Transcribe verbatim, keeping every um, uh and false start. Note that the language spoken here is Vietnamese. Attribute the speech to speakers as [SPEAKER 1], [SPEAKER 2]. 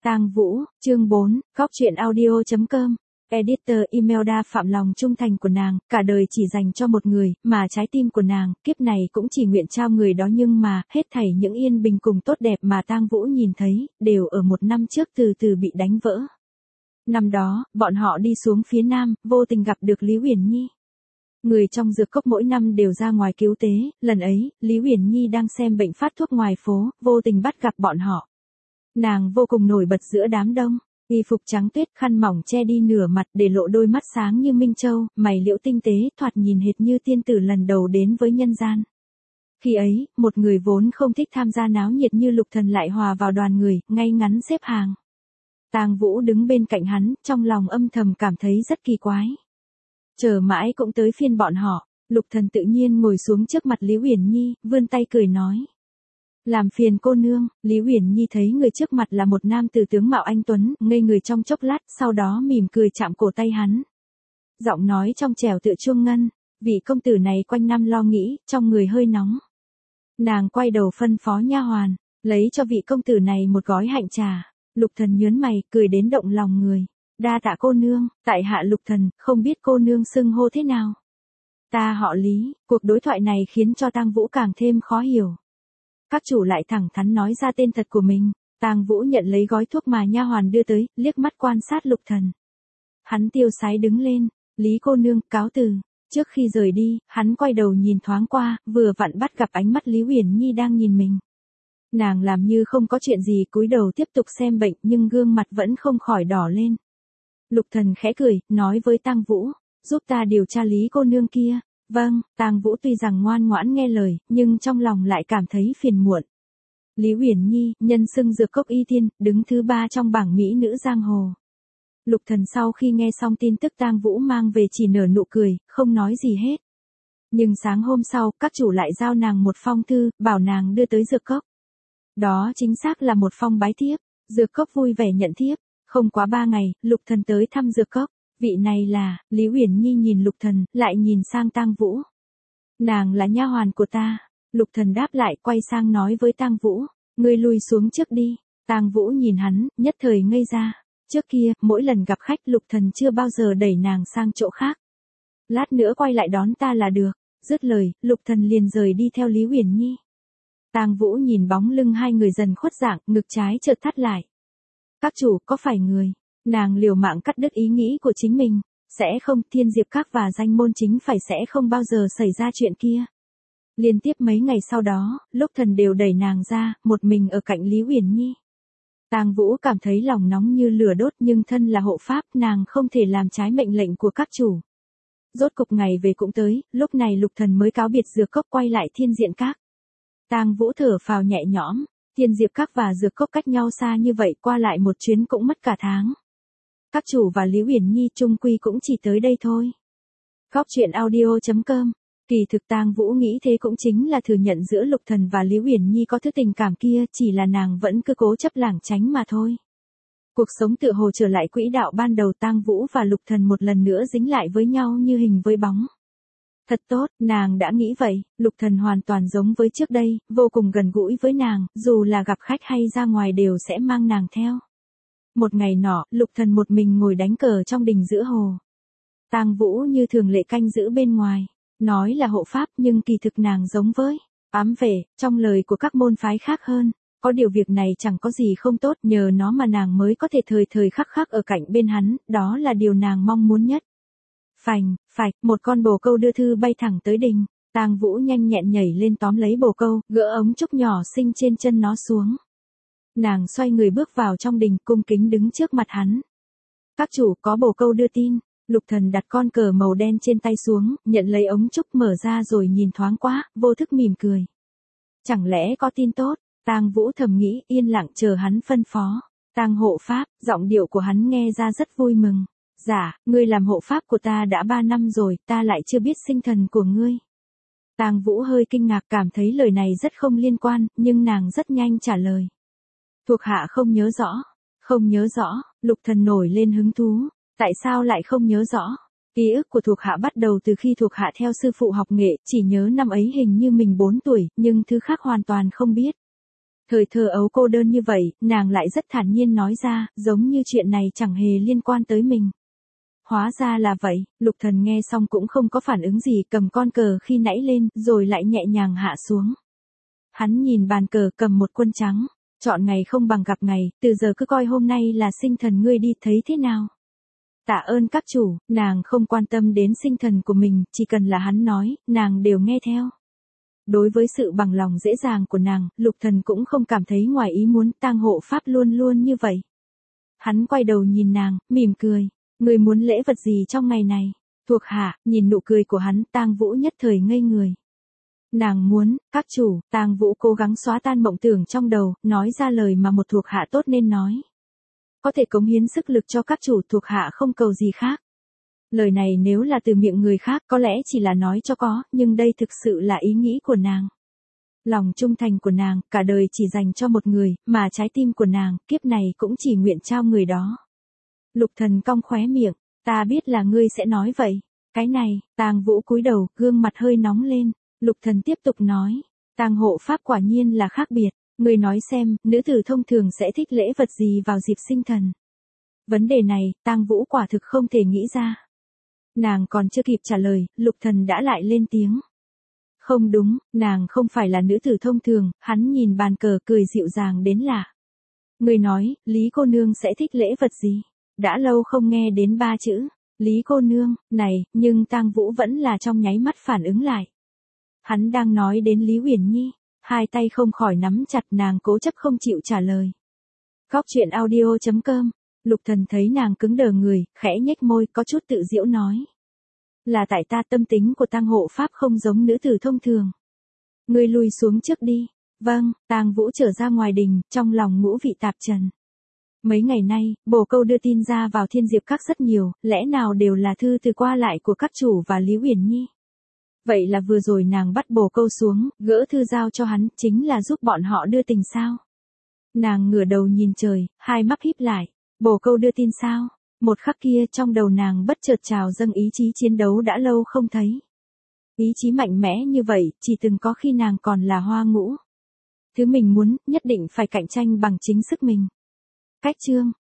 [SPEAKER 1] Tang Vũ, chương bốn, góc truyện audio chấm com. Editor email đa phạm lòng trung thành của nàng, cả đời chỉ dành cho một người, mà trái tim của nàng, kiếp này cũng chỉ nguyện trao người đó nhưng mà, hết thảy những yên bình cùng tốt đẹp mà Tang Vũ nhìn thấy, đều ở một năm trước từ từ bị đánh vỡ. Năm đó, bọn họ đi xuống phía nam, vô tình gặp được Lý Uyển Nhi. Người trong dược cốc mỗi năm đều ra ngoài cứu tế, lần ấy, Lý Uyển Nhi đang xem bệnh phát thuốc ngoài phố, vô tình bắt gặp bọn họ. Nàng vô cùng nổi bật giữa đám đông, y phục trắng tuyết, khăn mỏng che đi nửa mặt để lộ đôi mắt sáng như minh châu, mày liễu tinh tế, thoạt nhìn hệt như tiên tử lần đầu đến với nhân gian. Khi ấy, một người vốn không thích tham gia náo nhiệt như Lục Thần lại hòa vào đoàn người, ngay ngắn xếp hàng. Tang Vũ đứng bên cạnh hắn, trong lòng âm thầm cảm thấy rất kỳ quái. Chờ mãi cũng tới phiên bọn họ, Lục Thần tự nhiên ngồi xuống trước mặt Lý Uyển Nhi, vươn tay cười nói. Làm phiền cô nương. Lý Uyển Nhi thấy người trước mặt là một nam tử tướng mạo anh tuấn, ngây người trong chốc lát, sau đó mỉm cười chạm cổ tay hắn. Giọng nói trong trẻo tựa chuông ngân, vị công tử này quanh năm lo nghĩ, trong người hơi nóng. Nàng quay đầu phân phó nha hoàn, lấy cho vị công tử này một gói hạnh trà. Lục Thần nhớn mày, cười đến động lòng người. Đa tạ cô nương, tại hạ Lục Thần, không biết cô nương xưng hô thế nào. Ta họ Lý. Cuộc đối thoại này khiến cho Tang Vũ càng thêm khó hiểu. Các chủ lại thẳng thắn nói ra tên thật của mình. Tang Vũ nhận lấy gói thuốc mà nha hoàn đưa tới, liếc mắt quan sát Lục Thần. Hắn tiêu sái đứng lên, Lý cô nương, cáo từ. Trước khi rời đi, hắn quay đầu nhìn thoáng qua, vừa vặn bắt gặp ánh mắt Lý Uyển Nhi đang nhìn mình. Nàng làm như không có chuyện gì, cúi đầu tiếp tục xem bệnh, nhưng gương mặt vẫn không khỏi đỏ lên. Lục Thần khẽ cười, nói với Tang Vũ, giúp ta điều tra Lý cô nương kia. Vâng. Tang Vũ tuy rằng ngoan ngoãn nghe lời, nhưng trong lòng lại cảm thấy phiền muộn. Lý Uyển Nhi, nhân xưng dược cốc y tiên, đứng thứ ba trong bảng mỹ nữ giang hồ. Lục Thần sau khi nghe xong tin tức Tang Vũ mang về chỉ nở nụ cười, không nói gì hết. Nhưng sáng hôm sau, các chủ lại giao nàng một phong thư, bảo nàng đưa tới dược cốc. Đó chính xác là một phong bái thiếp. Dược cốc vui vẻ nhận thiếp. Không quá ba ngày, Lục Thần tới thăm dược cốc. Vị này là. Lý Uyển Nhi nhìn Lục Thần, lại nhìn sang Tang Vũ. Nàng là nha hoàn của ta. Lục Thần đáp lại, quay sang nói với Tang Vũ, ngươi lui xuống trước đi. Tang Vũ nhìn hắn, nhất thời ngây ra. Trước kia, mỗi lần gặp khách Lục Thần chưa bao giờ đẩy nàng sang chỗ khác. Lát nữa quay lại đón ta là được. Dứt lời, Lục Thần liền rời đi theo Lý Uyển Nhi. Tang Vũ nhìn bóng lưng hai người dần khuất dạng, ngực trái chợt thắt lại. Các chủ, có phải người? Nàng liều mạng cắt đứt ý nghĩ của chính mình. Sẽ không, Thiên Diệp Các và danh môn chính phải sẽ không bao giờ xảy ra chuyện kia. Liên tiếp mấy ngày sau đó, Lục Thần đều đẩy nàng ra, một mình ở cạnh Lý Uyển Nhi. Tang Vũ cảm thấy lòng nóng như lửa đốt, nhưng thân là hộ pháp, nàng không thể làm trái mệnh lệnh của các chủ. Rốt cục ngày về cũng tới, lúc này Lục Thần mới cáo biệt dược cốc quay lại Thiên Diện Các. Tang Vũ thở phào nhẹ nhõm, Thiên Diệp Các và dược cốc cách nhau xa như vậy, qua lại một chuyến cũng mất cả tháng. Các chủ và Lý Uyển Nhi chung quy cũng chỉ tới đây thôi. Góc truyện audio chấm com. Kỳ thực Tang Vũ nghĩ thế cũng chính là thừa nhận giữa Lục Thần và Lý Uyển Nhi có thứ tình cảm kia, chỉ là nàng vẫn cứ cố chấp lảng tránh mà thôi. Cuộc sống tựa hồ trở lại quỹ đạo ban đầu, Tang Vũ và Lục Thần một lần nữa dính lại với nhau như hình với bóng. Thật tốt, nàng đã nghĩ vậy. Lục Thần hoàn toàn giống với trước đây, vô cùng gần gũi với nàng, dù là gặp khách hay ra ngoài đều sẽ mang nàng theo. Một ngày nọ, Lục Thần một mình ngồi đánh cờ trong đình giữa hồ. Tang Vũ như thường lệ canh giữ bên ngoài, nói là hộ pháp nhưng kỳ thực nàng giống với ám vệ, trong lời của các môn phái khác hơn. Có điều việc này chẳng có gì không tốt, nhờ nó mà nàng mới có thể thời thời khắc khắc ở cạnh bên hắn, đó là điều nàng mong muốn nhất. Phành, phạch, một con bồ câu đưa thư bay thẳng tới đình. Tang Vũ nhanh nhẹn nhảy lên tóm lấy bồ câu, gỡ ống trúc nhỏ xinh trên chân nó xuống. Nàng xoay người bước vào trong đình, cung kính đứng trước mặt hắn. Các chủ, có bồ câu đưa tin. Lục Thần đặt con cờ màu đen trên tay xuống, nhận lấy ống trúc mở ra rồi nhìn thoáng qua, vô thức mỉm cười. Chẳng lẽ có tin tốt? Tang Vũ thầm nghĩ, yên lặng chờ hắn phân phó. Tang hộ pháp, giọng điệu của hắn nghe ra rất vui mừng. Dạ, ngươi làm hộ pháp của ta đã ba năm rồi, ta lại chưa biết sinh thần của ngươi. Tang Vũ hơi kinh ngạc, cảm thấy lời này rất không liên quan, nhưng nàng rất nhanh trả lời. Thuộc hạ không nhớ rõ. Không nhớ rõ. Lục Thần nổi lên hứng thú. Tại sao lại không nhớ rõ? Ký ức của thuộc hạ bắt đầu từ khi thuộc hạ theo sư phụ học nghệ, chỉ nhớ năm ấy hình như mình bốn tuổi, nhưng thứ khác hoàn toàn không biết. Thời thơ ấu cô đơn như vậy, nàng lại rất thản nhiên nói ra, giống như chuyện này chẳng hề liên quan tới mình. Hóa ra là vậy, Lục Thần nghe xong cũng không có phản ứng gì, cầm con cờ khi nãy lên, rồi lại nhẹ nhàng hạ xuống. Hắn nhìn bàn cờ, cầm một quân trắng, chọn ngày không bằng gặp ngày, từ giờ cứ coi hôm nay là sinh thần ngươi đi, thấy thế nào? Tạ ơn các chủ, nàng không quan tâm đến sinh thần của mình, chỉ cần là hắn nói, nàng đều nghe theo. Đối với sự bằng lòng dễ dàng của nàng, Lục Thần cũng không cảm thấy ngoài ý muốn, tang hộ pháp luôn luôn như vậy. Hắn quay đầu nhìn nàng, mỉm cười, ngươi muốn lễ vật gì trong ngày này? Thuộc hạ, nhìn nụ cười của hắn, Tang Vũ nhất thời ngây người. Nàng muốn, các chủ, Tang Vũ cố gắng xóa tan mộng tưởng trong đầu, nói ra lời mà một thuộc hạ tốt nên nói. Có thể cống hiến sức lực cho các chủ, thuộc hạ không cầu gì khác. Lời này nếu là từ miệng người khác có lẽ chỉ là nói cho có, nhưng đây thực sự là ý nghĩ của nàng. Lòng trung thành của nàng, cả đời chỉ dành cho một người, mà trái tim của nàng, kiếp này cũng chỉ nguyện trao người đó. Lục Thần cong khóe miệng, ta biết là ngươi sẽ nói vậy. Cái này, Tang Vũ cúi đầu, gương mặt hơi nóng lên. Lục Thần tiếp tục nói, Tang hộ pháp quả nhiên là khác biệt. Ngươi nói xem, nữ tử thông thường sẽ thích lễ vật gì vào dịp sinh thần? Vấn đề này, Tang Vũ quả thực không thể nghĩ ra. Nàng còn chưa kịp trả lời, Lục Thần đã lại lên tiếng. Không đúng, nàng không phải là nữ tử thông thường, hắn nhìn bàn cờ cười dịu dàng đến lạ. Người nói, Lý cô nương sẽ thích lễ vật gì? Đã lâu không nghe đến ba chữ, Lý cô nương, này, nhưng Tang Vũ vẫn là trong nháy mắt phản ứng lại. Hắn đang nói đến Lý Uyển Nhi, hai tay không khỏi nắm chặt, nàng cố chấp không chịu trả lời. Góc truyện audio chấm com. Lục Thần thấy nàng cứng đờ người, khẽ nhếch môi, có chút tự giễu nói. Là tại ta, tâm tính của Tang hộ pháp không giống nữ tử thông thường. Ngươi lùi xuống trước đi. Vâng, Tang Vũ trở ra ngoài đình, trong lòng ngũ vị tạp trần. Mấy ngày nay, bồ câu đưa tin ra vào Thiên Diệp Các rất nhiều, lẽ nào đều là thư từ qua lại của các chủ và Lý Uyển Nhi. Vậy là vừa rồi nàng bắt bồ câu xuống, gỡ thư giao cho hắn, chính là giúp bọn họ đưa tình sao? Nàng ngửa đầu nhìn trời, hai mắt híp lại. Bồ câu đưa tin sao? Một khắc kia trong đầu nàng bất chợt trào dâng ý chí chiến đấu đã lâu không thấy. Ý chí mạnh mẽ như vậy, chỉ từng có khi nàng còn là hoa ngũ. Thứ mình muốn, nhất định phải cạnh tranh bằng chính sức mình. Cách chương.